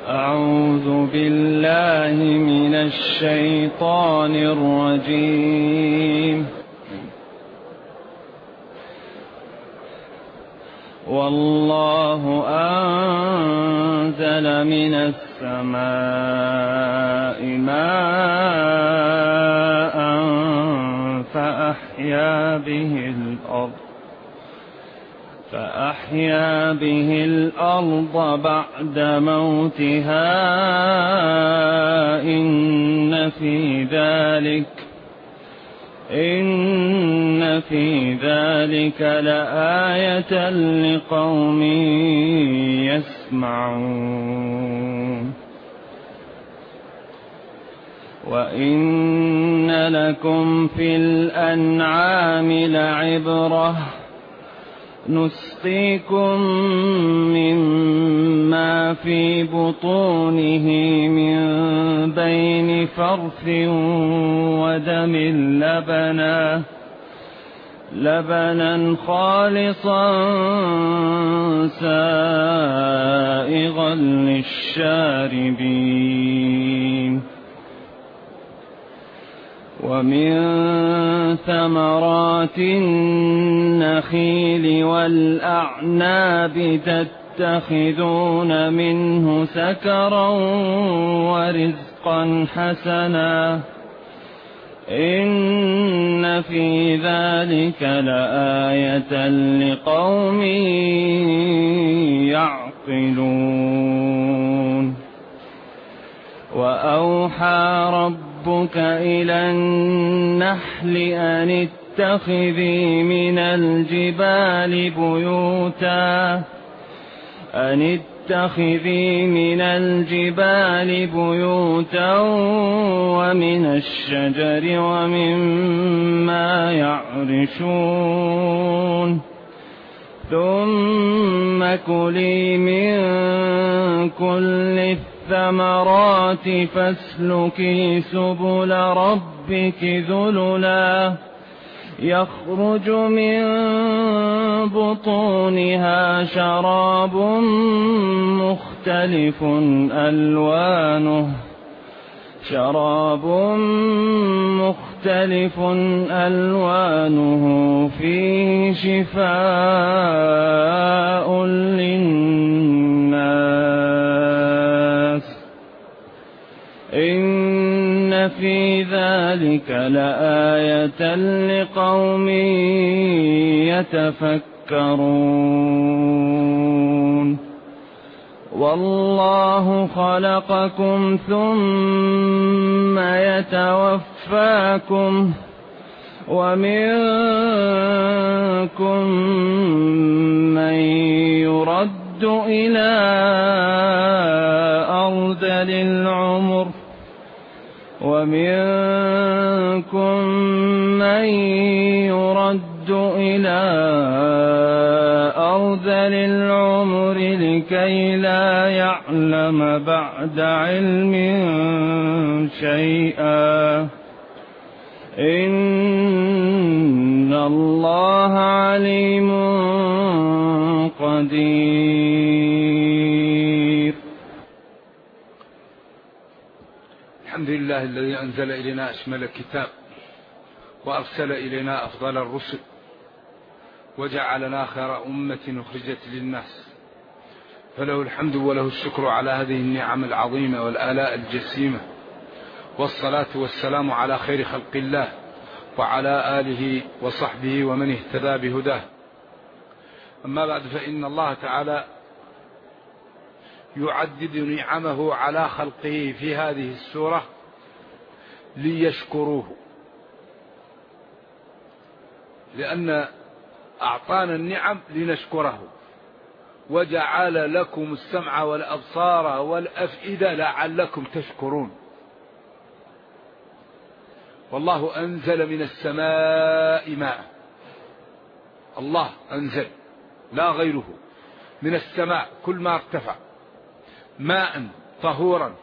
أعوذ بالله من الشيطان الرجيم. والله أنزل من السماء ماء فأحيا به الأرض بعد موتها إن في ذلك لآية لقوم يسمعون. وإن لكم في الأنعام لعبرة نسقيكم مما في بطونه من بين فرث ودم لبنا خالصا سائغا للشاربين. ومن ثمرات النخيل والأعناب تتخذون منه سكرا ورزقا حسنا إن في ذلك لآية لقوم يعقلون. وأوحى ربك إلى النحل أن اتخذي من الجبال بيوتا ومن الشجر ومما يعرشون ثم كلي من كل الثمرات فاسلكي سبل ربك ذللا يخرج من بطونها شراب مختلف ألوانه فيه شفاء للناس إن في ذلك لآية لقوم يتفكرون. والله خلقكم ثم يتوفاكم ومنكم من يرد إلى أرذل العمر لكي لا يعلم بعد علم شيئا إن الله عليم قدير. الحمد لله الذي أنزل إلينا أشمل الكتاب وأرسل إلينا أفضل الرسل وجعلنا خير أمة أخرجت للناس، فله الحمد وله الشكر على هذه النعم العظيمة والآلاء الجسيمة، والصلاة والسلام على خير خلق الله وعلى آله وصحبه ومن اهتدى بهداه. أما بعد، فإن الله تعالى يعدد نعمه على خلقه في هذه السورة ليشكروه، لأن أعطانا النعم لنشكره، وجعل لكم السمع والأبصار والأفئدة لعلكم تشكرون. والله أنزل من السماء ماء، الله أنزل لا غيره من السماء كل ما ارتفع ماء طهورا،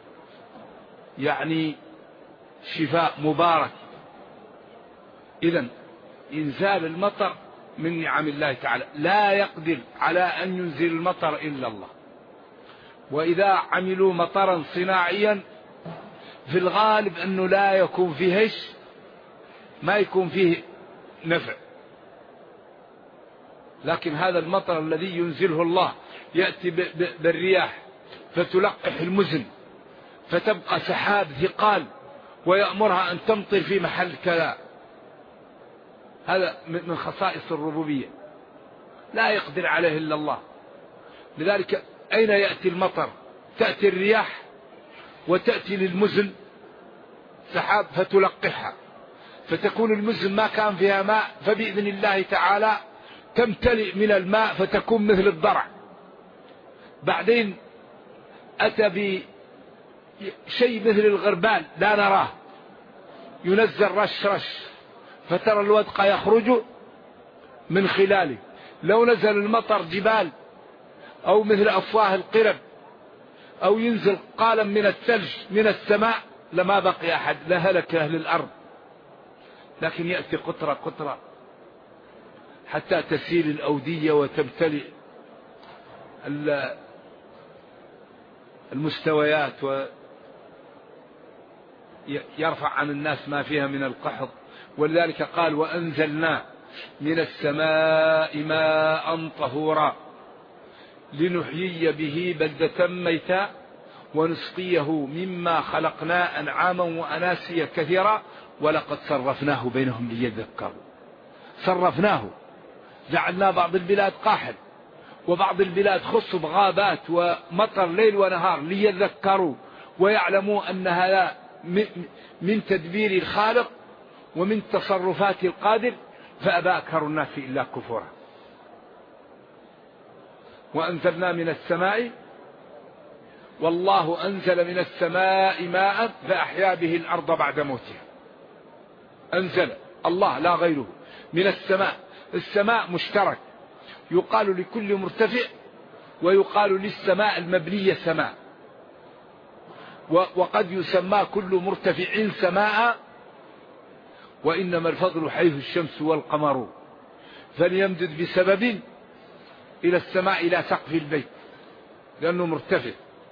يعني شفاء مبارك. إذن إنزال المطر من نعم الله تعالى، لا يقدر على أن ينزل المطر إلا الله، وإذا عملوا مطرا صناعيا في الغالب أنه لا يكون فيه ما يكون فيه نفع. لكن هذا المطر الذي ينزله الله يأتي بالرياح فتلقح المزن فتبقى سحاب ثقال ويأمرها أن تمطر في محل كذا. هذا من خصائص الربوبية لا يقدر عليه إلا الله. لذلك أين يأتي المطر؟ تأتي الرياح وتأتي للمزن سحاب فتلقحها فتكون المزن ما كان فيها ماء فبإذن الله تعالى تمتلئ من الماء فتكون مثل الضرع. بعدين أتى بشيء مثل الغربال لا نراه ينزل رش رش فترى الودق يخرج من خلاله. لو نزل المطر جبال أو مثل أفواه القرب أو ينزل قالا من الثلج من السماء لما بقي أحد لهلك أهل الأرض. لكن يأتي قطرة قطرة حتى تسيل الأودية وتمتلئ المستويات ويرفع عن الناس ما فيها من القحط. ولذلك قال وأنزلنا من السماء ماء طهورا لنحيي به بلدة ميتا ونسقيه مما خلقنا أنعاما وأناسيا كثيرا ولقد صرفناه بينهم ليذكروا. صرفناه جعلنا بعض البلاد قاحل وبعض البلاد خصب غابات ومطر ليل ونهار ليذكروا ويعلموا أن هذا من تدبير الخالق ومن تصرفات القادر فأبى أكثر الناس إلا كفورا. وأنزلنا من السماء والله أنزل من السماء ماء فأحيا به الأرض بعد موتها. أنزل الله لا غيره من السماء. السماء مشترك يقال لكل مرتفع ويقال للسماء المبنية سماء وقد يسمى كل مرتفع سماء. وإنما الفضل حيث الشمس والقمر فليمدد بسبب إلى السماء إلى سقف البيت لأنه مرتفع.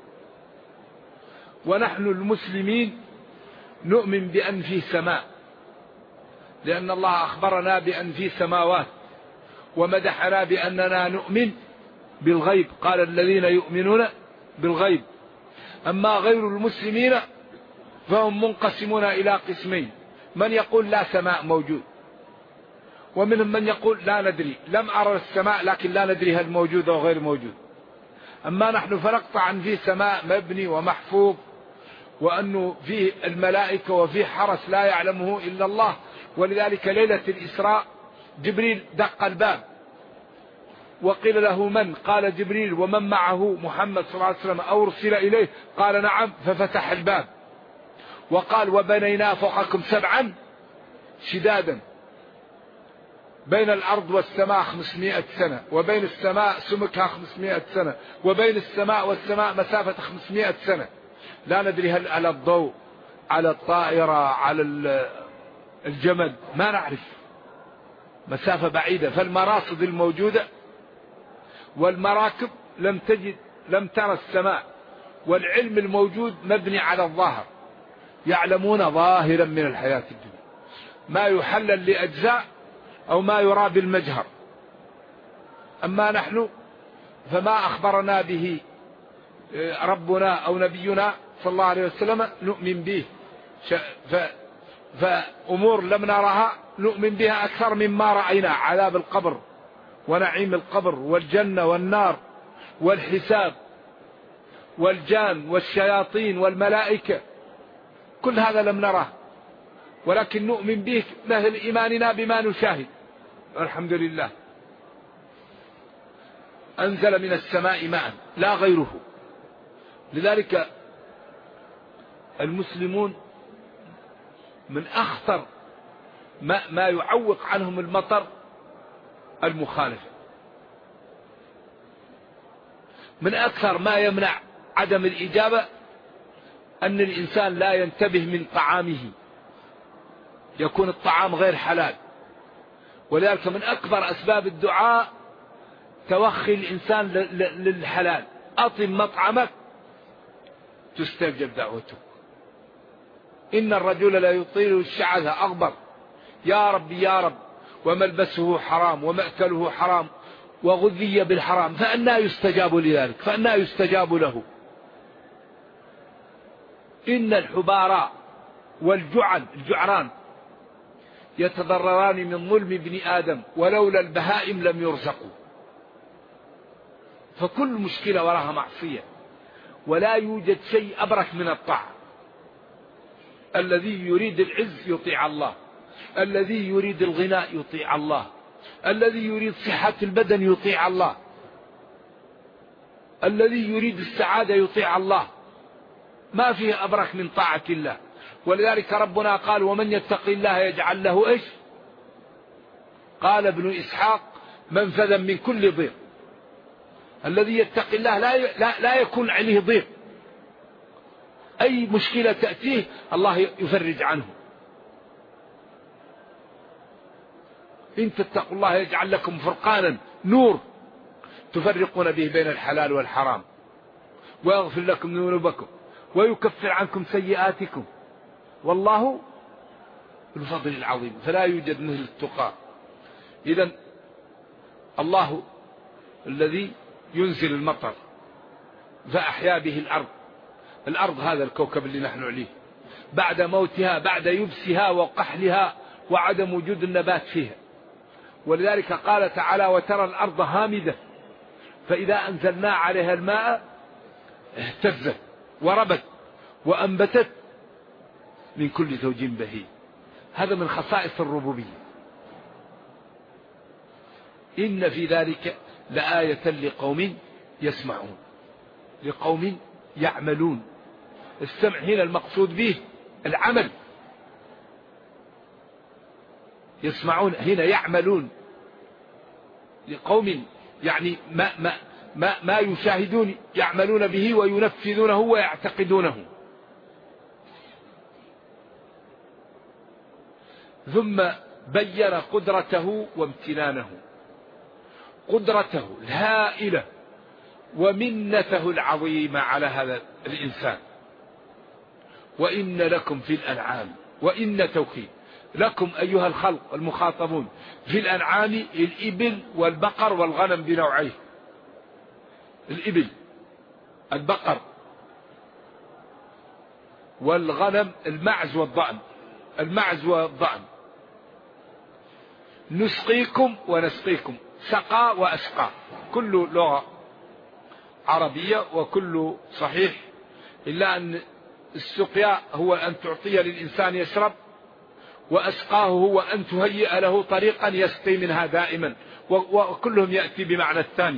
ونحن المسلمين نؤمن بأن في سماء لأن الله أخبرنا بأن في سماوات ومدحنا بأننا نؤمن بالغيب. قال الذين يؤمنون بالغيب. أما غير المسلمين فهم منقسمون إلى قسمين. من يقول لا سماء موجود ومنهم من يقول لا ندري لم أرى السماء لكن لا ندري هل موجود أو غير موجود. أما نحن فنقطع أن في سماء مبني ومحفوظ وأنه فيه الملائكة وفيه حرس لا يعلمه إلا الله. ولذلك ليلة الإسراء جبريل دق الباب وقيل له من؟ قال جبريل. ومن معه؟ محمد صلى الله عليه وسلم. أو أرسل إليه؟ قال نعم. ففتح الباب وقال وبنينا فوقكم سبعا شدادا بين الأرض والسماء 500 سنة وبين السماء سمكها 500 سنة وبين السماء والسماء مسافة 500 سنة. لا ندري هل على الضوء على الطائرة على الجمل ما نعرف مسافة بعيدة. فالمراصد الموجودة والمراكب لم ترى السماء. والعلم الموجود مبني على الظاهر يعلمون ظاهرا من الحياة الدنيا ما يحلل لأجزاء أو ما يرى بالمجهر. أما نحن فما أخبرنا به ربنا أو نبينا صلى الله عليه وسلم نؤمن به. فأمور لم نرها نؤمن بها أكثر مما رأينا. عذاب القبر ونعيم القبر والجنة والنار والحساب والجان والشياطين والملائكة كل هذا لم نراه ولكن نؤمن به مثل إيماننا بما نشاهد. الحمد لله. أنزل من السماء ماء لا غيره. لذلك المسلمون من أخطر ما يعوق عنهم المطر المخالفة. من أكثر ما يمنع عدم الإجابة أن الإنسان لا ينتبه من طعامه يكون الطعام غير حلال. ولذلك من أكبر أسباب الدعاء توخي الإنسان للحلال. أطم مطعمك تستجب دعوته. إن الرجل لا يطيل الشعث أغبر، يا رب يا رب، وملبسه حرام ومأكله حرام وغذي بالحرام، فأنى يستجاب لذلك، فأنى يستجاب له. إن الحبارى الجعران يتضرران من ظلم ابن آدم، ولولا البهائم لم يرزقوا. فكل مشكلة وراها معصية، ولا يوجد شيء أبرك من الطاعة. الذي يريد العز يطيع الله، الذي يريد الغناء يطيع الله، الذي يريد صحة البدن يطيع الله، الذي يريد السعادة يطيع الله. ما فيه أبرك من طاعة الله. ولذلك ربنا قال: ومن يتق الله يجعل له إيش؟ قال ابن إسحاق: منفذا من كل ضيق. الذي يتق الله لا يكون عليه ضيق، أي مشكلة تأتيه الله يفرج عنه. إن تتقوا الله يجعل لكم فرقانا، نور تفرقون به بين الحلال والحرام، ويغفر لكم ذنوبكم ويكفر عنكم سيئاتكم، والله الفضل العظيم. فلا يوجد مثل التقى. إذن الله الذي ينزل المطر فأحيا به الأرض هذا الكوكب اللي نحن عليه، بعد موتها، بعد يبسها وقحلها وعدم وجود النبات فيها. ولذلك قال تعالى: وترى الأرض هامدة فإذا أنزلنا عليها الماء اهتزت وربت وأنبتت من كل زوج بهيج. هذا من خصائص الربوبية. إن في ذلك لآية لقوم يسمعون، لقوم يعملون. السمع هنا المقصود به العمل. يسمعون هنا يعملون، لقوم يعني ما يشاهدون يعملون به وينفذونه ويعتقدونه. ثم بين قدرته وامتنانه، قدرته الهائلة ومنته العظيمة على هذا الإنسان. وإن لكم في الأنعام، وإن توكيد لكم أيها الخلق المخاطبون في الأنعام الإبل والبقر والغنم بنوعيه. الإبل، البقر، والغنم، المعز والضأن. المعز والضأن. نسقيكم ونسقيكم، سقى وأسقى، كل لغة عربية وكل صحيح، إلا أن السقيا هو أن تعطي للإنسان يشرب، وأسقاه هو أن تهيئ له طريقا يسقي منها دائما، وكلهم يأتي بمعنى الثاني.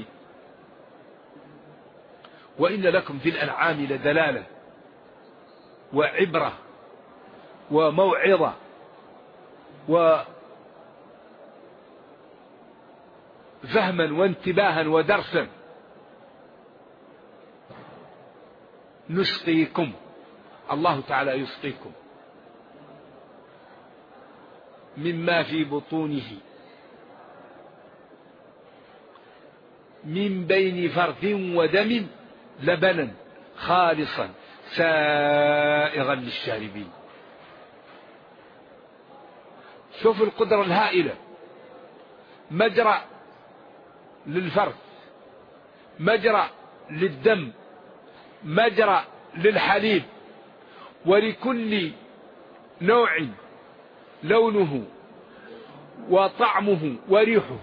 وإن لكم في الأنعام لدلالة وعبرة وموعظة وفهما وانتباها ودرسا. نسقيكم، الله تعالى يسقيكم مما في بطونه من بين فرث ودم لبنا خالصا سائغا للشاربين. شوف القدرة الهائلة، مجرى للفرث، مجرى للدم، مجرى للحليب، ولكل نوع لونه وطعمه وريحه،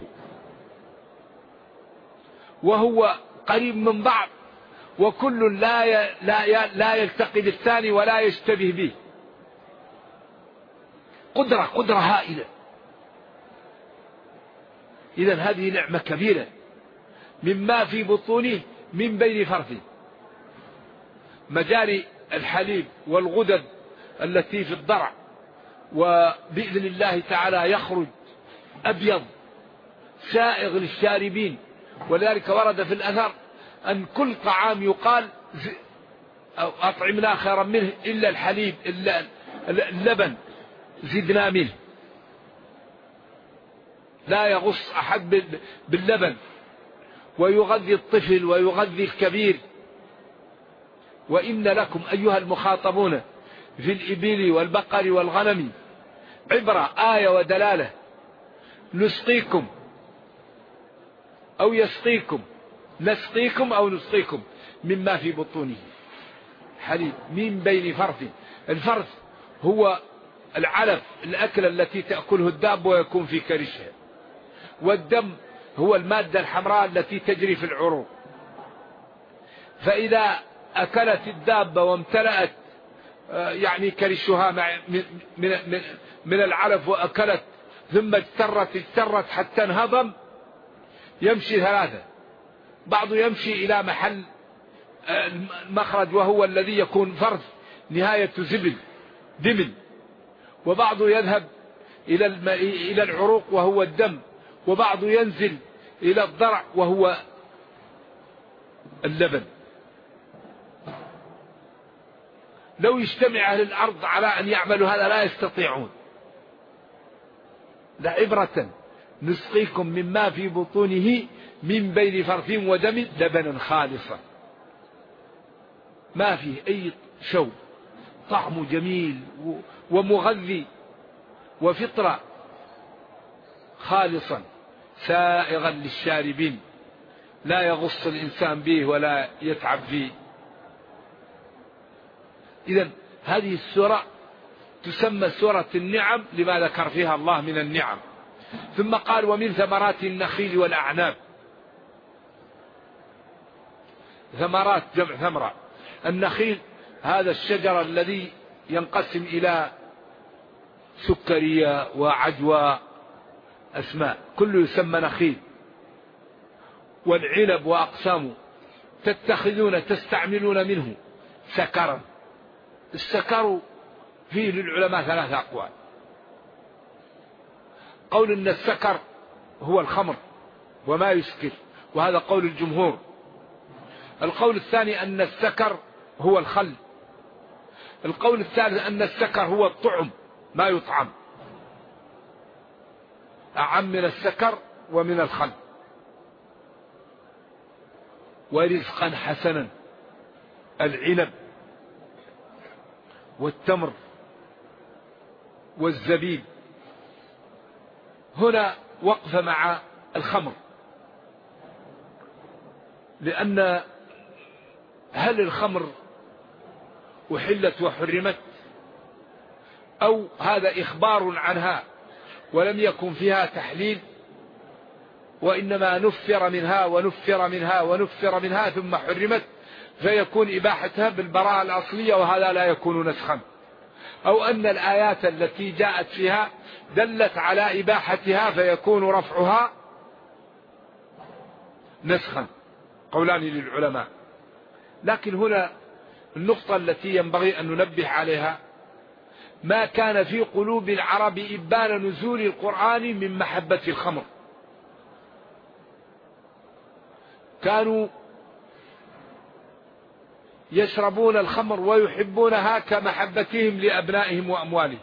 وهو قريب من بعض، وكل لا يلتقي بالثاني ولا يشتبه به. قدرة هائلة. إذن هذه نعمة كبيرة. مما في بطونه من بين فرث، مجاري الحليب والغدد التي في الضرع، وبإذن الله تعالى يخرج أبيض سائغ للشاربين. ولذلك ورد في الأثر أن كل طعام يقال أطعمنا خيرا منه إلا الحليب، إلا اللبن زدنا منه. لا يغص أحد باللبن، ويغذي الطفل ويغذي الكبير. وإن لكم أيها المخاطبون في الإبل والبقر والغنم عبرة، آية ودلالة، نسقيكم أو يسقيكم، نسقيكم أو نسقيكم مما في بطونه حليب من بين فرث. الفرث هو العلف، الأكلة التي تأكله الداب ويكون في كرشها، والدم هو المادة الحمراء التي تجري في العروق. فإذا أكلت الدابة وامتلأت يعني كرشها من العلف وأكلت ثم اجترت حتى انهضم، يمشي ثلاثة: بعض يمشي إلى محل المخرج وهو الذي يكون فرث نهاية دمل، وبعض يذهب إلى العروق وهو الدم، وبعض ينزل إلى الضرع وهو اللبن. لو يجتمع أهل الأرض على أن يعملوا هذا لا يستطيعون. لعبرة نسقيكم مما في بطونه من بين فرث ودم لبنا خالصا، ما فيه أي شوب، طعم جميل ومغذي وفطرة، خالصا سائغا للشاربين، لا يغص الإنسان به ولا يتعب فيه. إذن هذه السورة تسمى سورة النعم لما ذكر فيها الله من النعم. ثم قال: ومن ثمرات النخيل والأعناب. ثمرات جمع ثمرة. النخيل هذا الشجر الذي ينقسم إلى سكرية وعجوة، أسماء كله يسمى نخيل. والعنب وأقسامه تستعملون منه سكرا. السكر فيه للعلماء 3 أقوال: قول إن السكر هو الخمر وما يسكر، وهذا قول الجمهور. القول الثاني أن السكر هو الخل. القول الثالث أن السكر هو الطعم، ما يطعم، أعم من السكر ومن الخل. ورزقا حسنا، العنب والتمر والزبيب. هنا وقف مع الخمر، لأن هل الخمر أحلت وحرمت، أو هذا إخبار عنها ولم يكن فيها تحليل، وإنما نفر منها ونفر منها ونفر منها ثم حرمت، فيكون إباحتها بالبراءة الأصلية وهذا لا يكون نسخا، أو أن الآيات التي جاءت فيها دلت على إباحتها فيكون رفعها نسخا. قولان للعلماء. لكن هنا النقطة التي ينبغي أن ننبه عليها: ما كان في قلوب العرب إبان نزول القرآن من محبة الخمر. كانوا يشربون الخمر ويحبونها كمحبتهم لأبنائهم وأموالهم،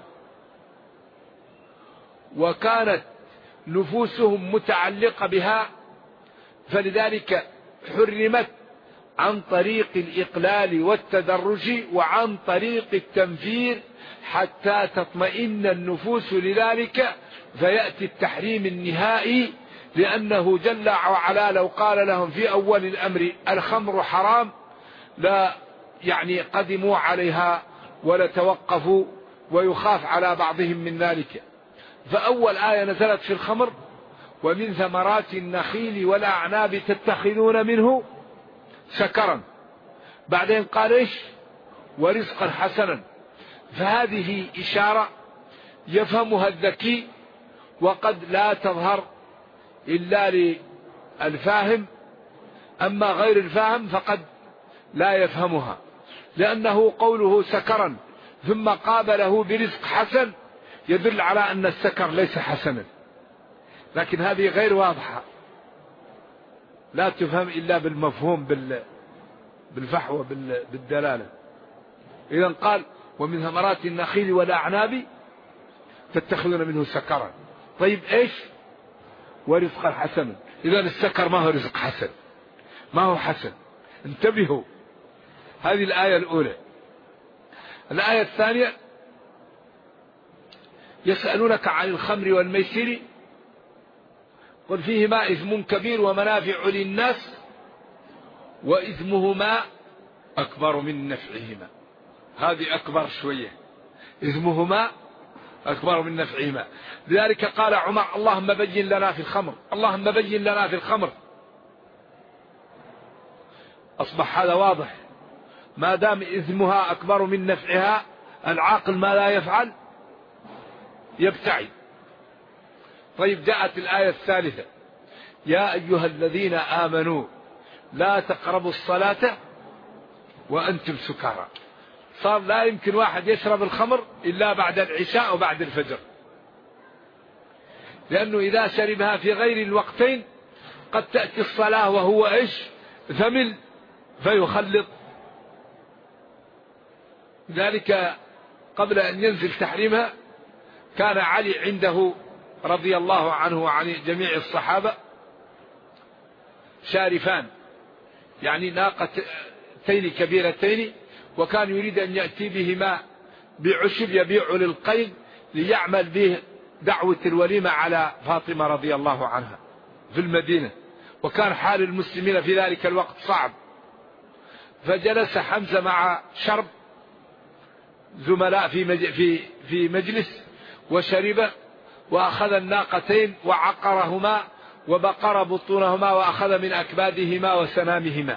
وكانت نفوسهم متعلقة بها، فلذلك حرمت عن طريق الإقلال والتدرج وعن طريق التنفير حتى تطمئن النفوس لذلك، فيأتي التحريم النهائي، لأنه جل وعلا لو قال لهم في أول الأمر الخمر حرام لا يعني قدموا عليها ولتوقفوا، ويخاف على بعضهم من ذلك. فأول آية نزلت في الخمر: ومن ثمرات النخيل والأعناب تتخذون منه سكرا. بعدين قال إيش؟ ورزقا حسنا. فهذه إشارة يفهمها الذكي، وقد لا تظهر إلا للفاهم، أما غير الفاهم فقد لا يفهمها، لأنه قوله سكرا ثم قابله برزق حسن يدل على أن السكر ليس حسنا، لكن هذه غير واضحة، لا تفهم إلا بالمفهوم بالفحوى بالدلالة. إذا قال: ومن ثمرات النخيل والأعناب تتخذون منه سكرا. طيب إيش؟ ورزقا حسنا. إذا السكر ما هو رزق حسن، ما هو حسن. انتبهوا، هذه الآية الأولى. الآية الثانية: يسألونك عن الخمر والميسر قل فيهما إثم كبير ومنافع للناس وإثمهما أكبر من نفعهما. هذه أكبر شوية، إثمهما أكبر من نفعهما. لذلك قال عمر: اللهم بين لنا في الخمر، اللهم بين لنا في الخمر. أصبح هذا واضح، ما دام إثمها أكبر من نفعها، العاقل ما لا يفعل يبتعد. طيب، جاءت الآية الثالثة: يا أيها الذين آمنوا لا تقربوا الصلاة وأنتم سكارى. صار لا يمكن واحد يشرب الخمر إلا بعد العشاء وبعد الفجر، لأنه إذا شربها في غير الوقتين قد تأتي الصلاة وهو ثمل فيخلط. ذلك قبل أن ينزل تحريمها كان علي عنده رضي الله عنه وعن جميع الصحابة شارفان، يعني ناقتين كبيرتين، وكان يريد أن يأتي بهما بعشب يبيع للقيد ليعمل به دعوة الوليمة على فاطمة رضي الله عنها في المدينة، وكان حال المسلمين في ذلك الوقت صعب. فجلس حمزة مع شرب زملاء في مجلس وشرب، وأخذ الناقتين وعقرهما وبقر بطونهما وأخذ من أكبادهما وسنامهما.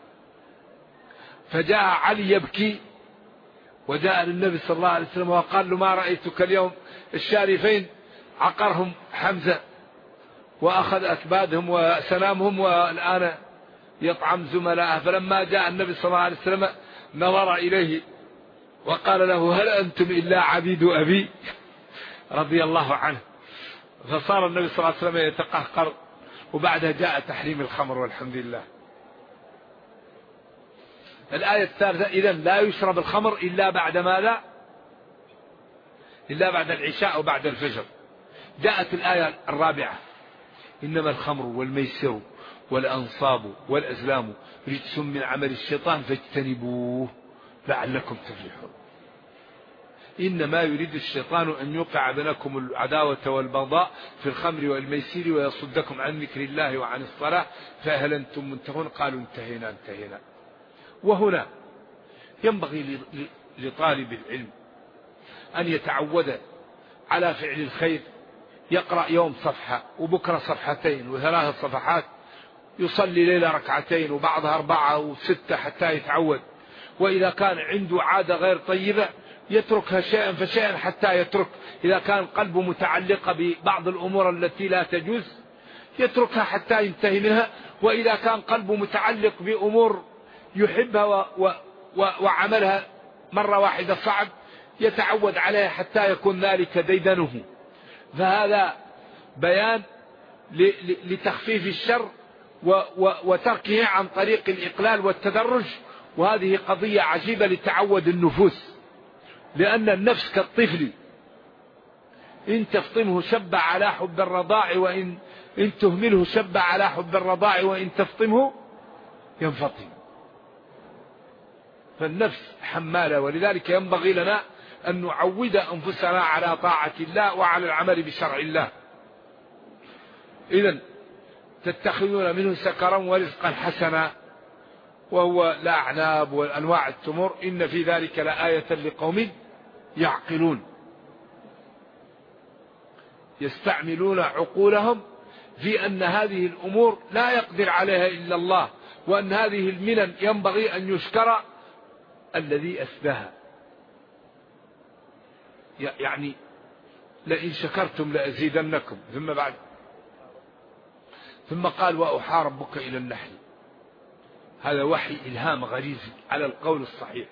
فجاء علي يبكي وجاء للنبي صلى الله عليه وسلم وقال له: ما رأيتك اليوم الشارفين عقرهم حمزة وأخذ أكبادهم وسنامهم والآن يطعم زملاءه. فلما جاء النبي صلى الله عليه وسلم نظر إليه وقال له: هل أنتم إلا عبيد أبي رضي الله عنه. فصار النبي صلى الله عليه وسلم يتقهقر، وبعدها جاء تحريم الخمر والحمد لله. الآية الثالثة: إذن لا يشرب الخمر إلا بعد ماذا؟ إلا بعد العشاء وبعد الفجر. جاءت الآية الرابعة: إنما الخمر والميسر والأنصاب والأزلام رجس من عمل الشيطان فاجتنبوه لعلكم تفلحون. إنما يريد الشيطان أن يوقع بينكم العداوة والبغضاء في الخمر والميسر ويصدكم عن ذكر الله وعن الصلاة فهل أنتم منتهون؟ قالوا: انتهينا. وهنا ينبغي لطالب العلم أن يتعود على فعل الخير، يقرأ يوم صفحة وبكرة صفحتين وثلاث صفحات، يصلي ليلة ركعتين وبعضها 4 و6 حتى يتعود. وإذا كان عنده عادة غير طيبة يتركها شيئا فشيئا حتى يترك. إذا كان قلبه متعلق ببعض الأمور التي لا تجوز يتركها حتى ينتهي منها. وإذا كان قلبه متعلق بأمور يحبها وعملها مرة واحدة صعب يتعود عليها حتى يكون ذلك ديدنه. فهذا بيان لتخفيف الشر وتركه عن طريق الإقلال والتدرج. وهذه قضية عجيبة لتعود النفوس، لأن النفس كالطفل، إن تفطمه شب على حب الرضاع، وإن تهمله شب على حب الرضاع، وإن تفطمه ينفطم. فالنفس حمالة، ولذلك ينبغي لنا أن نعود أنفسنا على طاعة الله وعلى العمل بشرع الله. إذن تتخذون منه سكرا ورزقا حسنا وهو الأعناب والأنواع التمر إن في ذلك لآية لقوم يعقلون يستعملون عقولهم في أن هذه الأمور لا يقدر عليها إلا الله، وأن هذه المنن ينبغي أن يشكر الذي أسداها. يعني لئن شكرتم لأزيدنكم. ثم قال: وأوحى ربك إلى النحل. هذا وحي إلهام غريزي على القول الصحيح.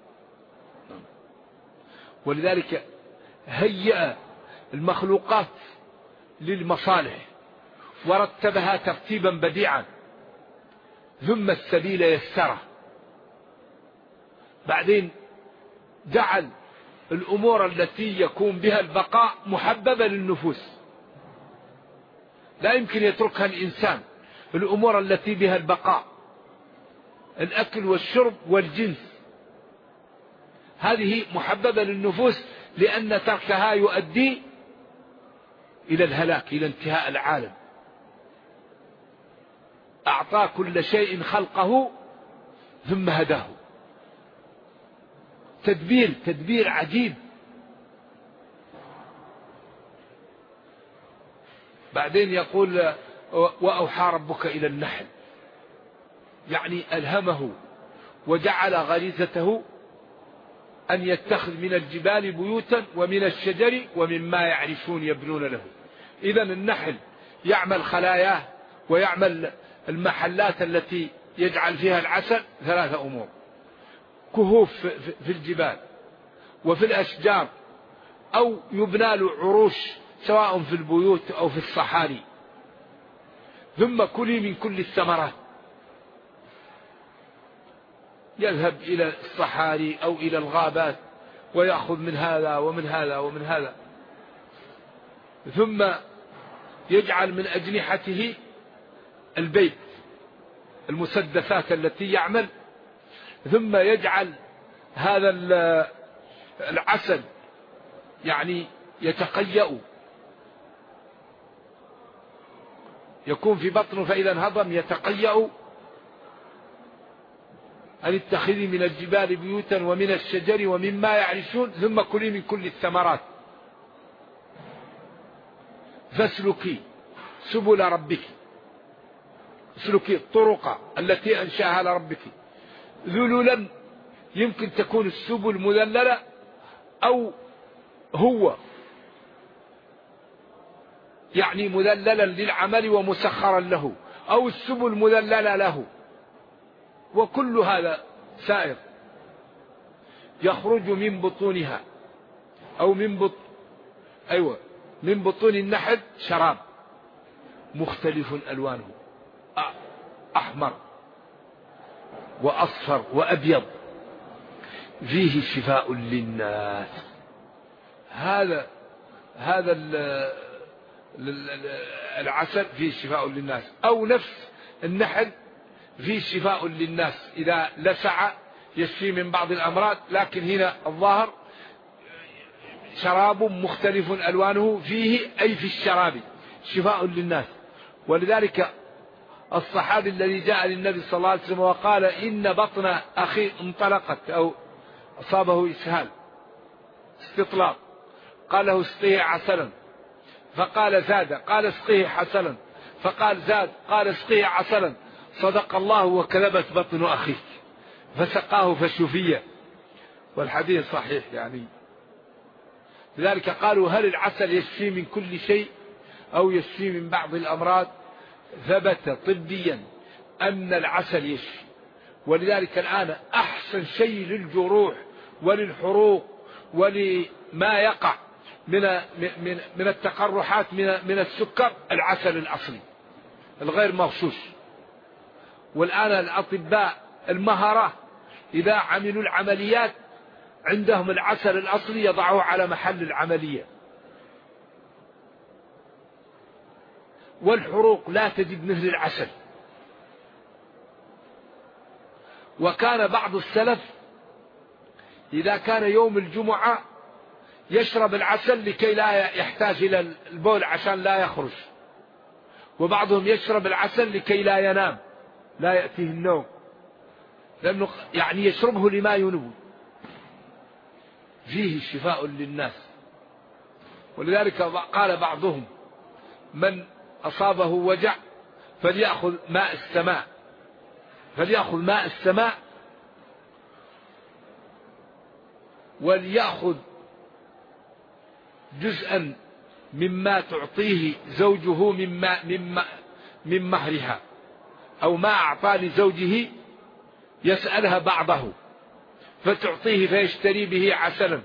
ولذلك هيأ المخلوقات للمصالح ورتبها ترتيبا بديعا، ثم السبيل يسره. بعدين جعل الأمور التي يكون بها البقاء محببة للنفوس، لا يمكن يتركها الإنسان. الأمور التي بها البقاء، الأكل والشرب والجنس، هذه محببة للنفوس، لأن تركها يؤدي إلى الهلاك، إلى انتهاء العالم. أعطى كل شيء خلقه ثم هداه. تدبير عجيب. بعدين يقول وأوحى ربك إلى النحل، يعني ألهمه وجعل غريزته أن يتخذ من الجبال بيوتا ومن الشجر ومما يعرشون يبنون له. إذن النحل يعمل خلاياه ويعمل المحلات التي يجعل فيها العسل 3 أمور: كهوف في الجبال وفي الأشجار، أو يبنى له عروش سواء في البيوت أو في الصحاري. ثم كلي من كل الثمرات، يذهب إلى الصحاري أو إلى الغابات ويأخذ من هذا ومن هذا ومن هذا. ثم يجعل من أجنحته البيت، المسدسات التي يعمل. ثم يجعل هذا العسل يعني يتقيأ، يكون في بطنه، فإذا انهضم يتقيأ. أن اتخذي من الجبال بيوتا ومن الشجر ومما يعرشون ثم كلي من كل الثمرات فاسلكي سبل ربك، اسلكي الطرق التي أنشأها لربك ذللا. يمكن تكون السبل مذللة أو هو يعني مذللا للعمل ومسخرا له، أو السبل مذللة له، وكل هذا سائر. يخرج من بطونها أو من بطون النحل شراب مختلف ألوانه، أحمر وأصفر وأبيض، فيه شفاء للناس. هذا العسل فيه شفاء للناس، أو نفس النحل فيه شفاء للناس إذا لسع يشفي من بعض الأمراض. لكن هنا الظاهر شراب مختلف ألوانه فيه، أي في الشراب شفاء للناس. ولذلك الصحابي الذي جاء للنبي صلى الله عليه وسلم وقال إن بطن أخي انطلقت أو أصابه إسهال استطلاق، قال له اسقيه عسلا، فقال زاد، قال اسقيه عسلا، فقال زاد، قال اسقيه عسلا، صدق الله وكذبت بطن أخيك، فسقاه فشفي. والحديث صحيح يعني. لذلك قالوا هل العسل يشفي من كل شيء أو يشفي من بعض الأمراض؟ ثبت طبيا أن العسل يشفي. ولذلك الآن أحسن شيء للجروح وللحروق ولما يقع من التقرحات من السكر العسل الأصلي الغير مغشوش. والآن الأطباء المهرة إذا عملوا العمليات عندهم العسل الأصلي يضعوه على محل العملية. والحروق لا تجد مثل العسل. وكان بعض السلف إذا كان يوم الجمعة يشرب العسل لكي لا يحتاج إلى البول عشان لا يخرج، وبعضهم يشرب العسل لكي لا ينام، لا يأتيه النوم، لأنه يعني يشربه لما ينوي. فيه شفاء للناس. ولذلك قال بعضهم من أصابه وجع فليأخذ ماء السماء، فليأخذ ماء السماء وليأخذ جزءا مما تعطيه زوجه من مهرها، أو ما أعطى لزوجه يسألها بعضه فتعطيه فيشتري به عسلا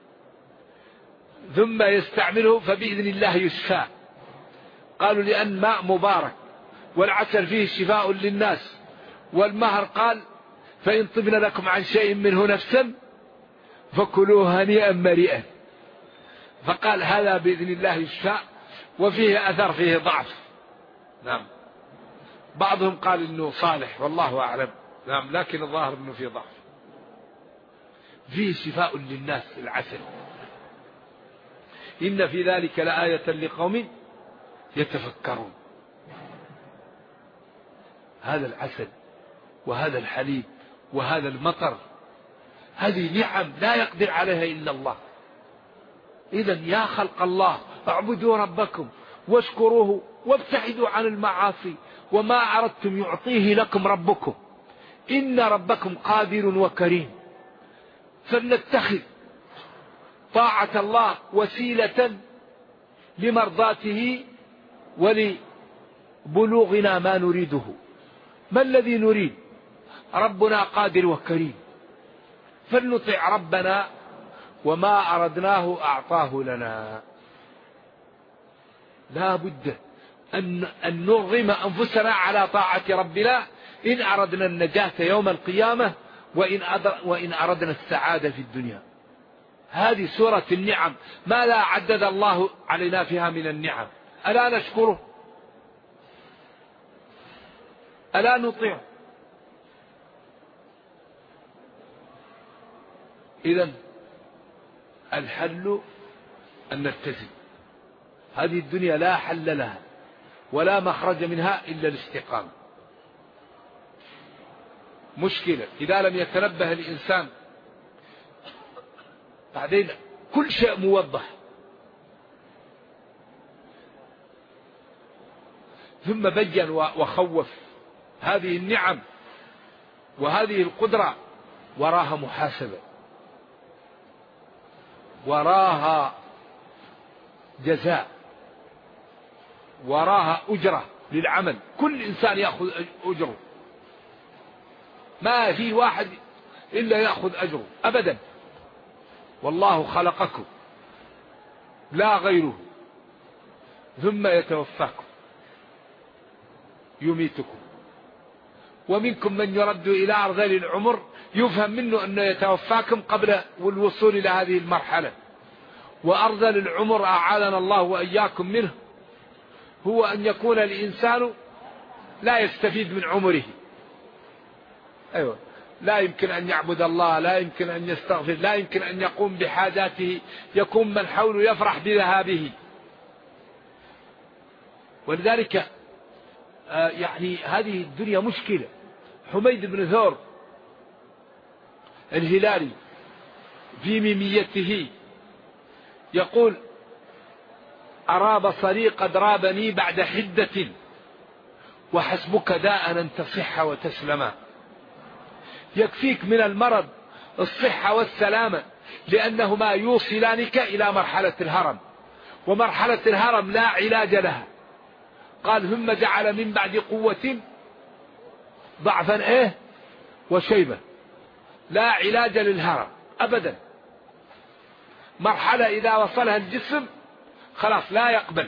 ثم يستعمله فبإذن الله يشفى. قالوا لأن ماء مبارك والعسل فيه شفاء للناس. والمهر قال فإن طبن لكم عن شيء منه نفسا فكلوه هنيئا مريئا. فقال هذا بإذن الله يشفى، وفيه أثر فيه ضعف. نعم. بعضهم قال إنه صالح والله أعلم. نعم، لكن الظاهر أنه في ضعف. فيه شفاء للناس العسل. إن في ذلك لآية لقوم يتفكرون. هذا العسل وهذا الحليب وهذا المطر، هذه نعم لا يقدر عليها إلا الله. إذن يا خلق الله اعبدوا ربكم واشكروه وابتعدوا عن المعاصي، وما أردتم يعطيه لكم ربكم، إن ربكم قادر وكريم. فلنتخذ طاعة الله وسيلة لمرضاته ولبلوغنا ما نريده. ما الذي نريد؟ ربنا قادر وكريم، فلنطع ربنا وما أردناه أعطاه لنا. لا بد أن نرغم أنفسنا على طاعة ربنا إن أردنا النجاة يوم القيامة وإن أردنا السعادة في الدنيا. هذه سورة النعم، ما لا عدد الله علينا فيها من النعم. ألا نشكره؟ ألا نطيع؟ إذن الحل أن نتزن. هذه الدنيا لا حل لها ولا مخرج منها إلا الاستقامة. مشكلة إذا لم يتنبه الإنسان، بعدين كل شيء موضح. ثم بين وخوف. هذه النعم وهذه القدرة وراها محاسبة، وراها جزاء، وراها أجرة للعمل. كل إنسان يأخذ أجره، ما في واحد إلا يأخذ أجره أبدا. والله خلقكم لا غيره، ثم يتوفاكم يميتكم. ومنكم من يرد إلى أرذل العمر، يفهم منه أنه يتوفاكم قبل الوصول إلى هذه المرحلة. وأرذل العمر أعاذنا الله وإياكم منه هو أن يكون الإنسان لا يستفيد من عمره. أيوة، لا يمكن أن يعبد الله، لا يمكن أن يستغفر، لا يمكن أن يقوم بحاجاته، يكون من حوله يفرح بذهابه. ولذلك يعني هذه الدنيا مشكلة. حميد بن ثور الهلالي في ميميته يقول: أرى بصري قد رابني بعد حدة، وحسبك داء أن تصح وتسلما. يكفيك من المرض الصحة والسلامة، لأنهما يوصلانك إلى مرحلة الهرم، ومرحلة الهرم لا علاج لها. قال: ثم جعل من بعد قوة ضعفا وشيبة. لا علاج للهرم أبدا. مرحلة إذا وصلها الجسم خلاص لا يقبل.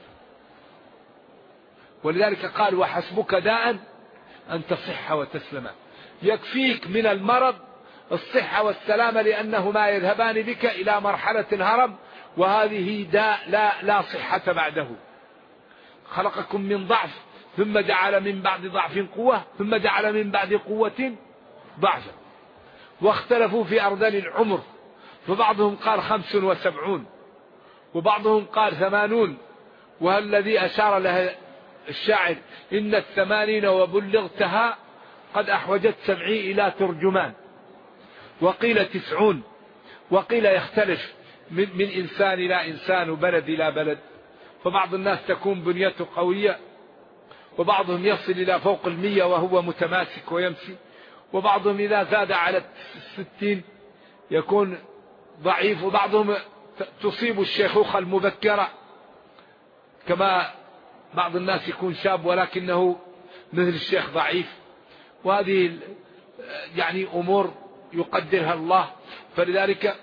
ولذلك قال: وحسبك داء أن تصح وتسلم. يكفيك من المرض الصحة والسلامة، لأنهما يذهبان بك إلى مرحلة الهرم، وهذه داء لا صحة بعده. خلقكم من ضعف ثم جعل من بعد ضعف قوة ثم جعل من بعد قوة ضعفا. واختلفوا في أرذل العمر، فبعضهم قال 75 وبعضهم قال 80. والذي أشار له الشاعر: إن 80 وبلغتها قد أحوجت 70 إلى ترجمان. وقيل 90، وقيل يختلف من إنسان إلى إنسان وبلد إلى بلد. فبعض الناس تكون بنيته قوية، وبعضهم يصل إلى فوق 100 وهو متماسك ويمشي، وبعضهم إذا زاد على 60 يكون ضعيف، وبعضهم تصيب الشيخوخة المبكرة، كما بعض الناس يكون شاب ولكنه مثل الشيخ ضعيف. وهذه يعني أمور يقدرها الله. فلذلك: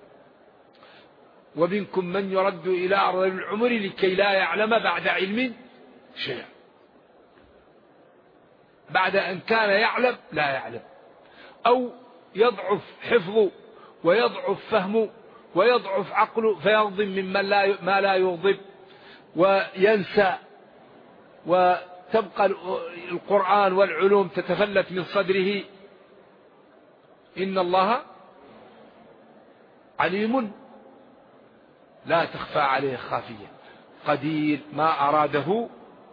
ومنكم من يرد إلى أرذل العمر لكي لا يعلم بعد علم شيئا. بعد أن كان يعلم لا يعلم، أو يضعف حفظه ويضعف فهمه ويضعف عقله، فيغضب ممن ما لا يغضب، وينسى تبقى القرآن والعلوم تتفلت من صدره. إن الله عليم لا تخفى عليه خافية، قدير ما أراده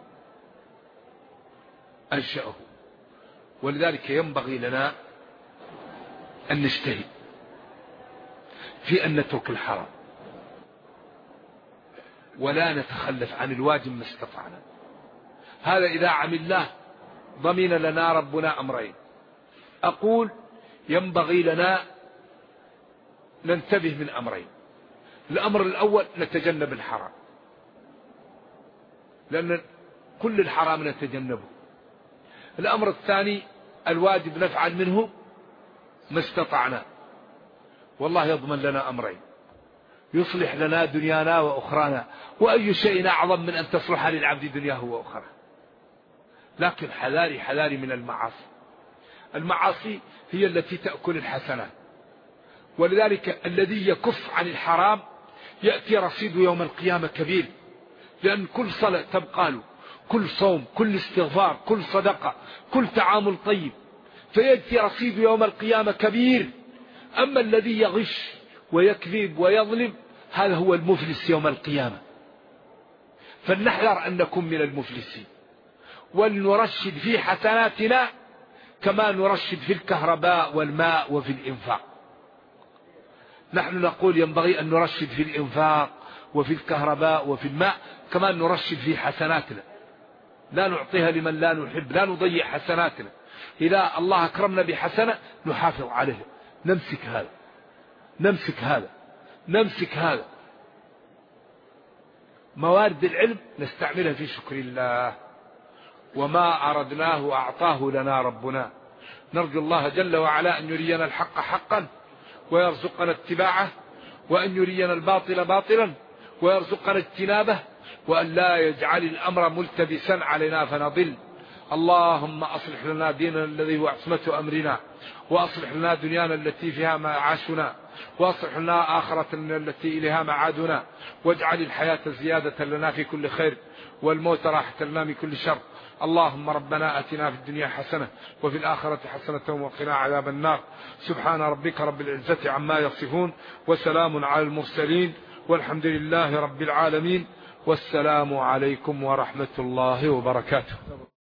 أنشأه. ولذلك ينبغي لنا أن نجتهد في أن نترك الحرام ولا نتخلف عن الواجب ما استطعنا. هذا إذا عملناه ضمن لنا ربنا أمرين. أقول ينبغي لنا ننتبه من أمرين. الأمر الأول نتجنب الحرام، لأن كل الحرام نتجنبه. الأمر الثاني الواجب نفعل منه ما استطعنا. والله يضمن لنا أمرين، يصلح لنا دنيانا وأخرانا، وأي شيء أعظم من أن تصلح للعبد دنياه وأخرى. لكن حذاري حذاري من المعاصي. المعاصي هي التي تأكل الحسنات، ولذلك الذي يكف عن الحرام يأتي رصيده يوم القيامة كبير، لأن كل صلاة تبقى له، كل صوم، كل استغفار، كل صدقة، كل تعامل طيب، فيأتي رصيده يوم القيامة كبير. أما الذي يغش ويكذب ويظلم هذا هو المفلس يوم القيامة. فلنحذر أن نكون من المفلسين، ولنرشد في حسناتنا كما نرشد في الكهرباء والماء وفي الإنفاق. نحن نقول ينبغي أن نرشد في الإنفاق وفي الكهرباء وفي الماء كما نرشد في حسناتنا، لا نعطيها لمن لا نحب، لا نضيع حسناتنا. إذا الله أكرمنا بحسنة نحافظ عليها، نمسك هذا نمسك هذا نمسك هذا. موارد العلم نستعملها في شكر الله، وما أردناه أعطاه لنا ربنا. نرجو الله جل وعلا أن يرينا الحق حقا ويرزقنا اتباعه، وأن يرينا الباطل باطلا ويرزقنا اجتنابه، وأن لا يجعل الأمر ملتبسا علينا فنضل. اللهم أصلح لنا ديننا الذي هو عصمة أمرنا، وأصلح لنا دنيانا التي فيها معاشنا، وأصلح لنا آخرتنا التي إليها معادنا، واجعل الحياة زيادة لنا في كل خير والموت راحة لنا من كل شر. اللهم ربنا آتنا في الدنيا حسنة وفي الآخرة حسنة وقنا عذاب النار. سبحان ربك رب العزة عما يصفون، وسلام على المرسلين، والحمد لله رب العالمين، والسلام عليكم ورحمة الله وبركاته.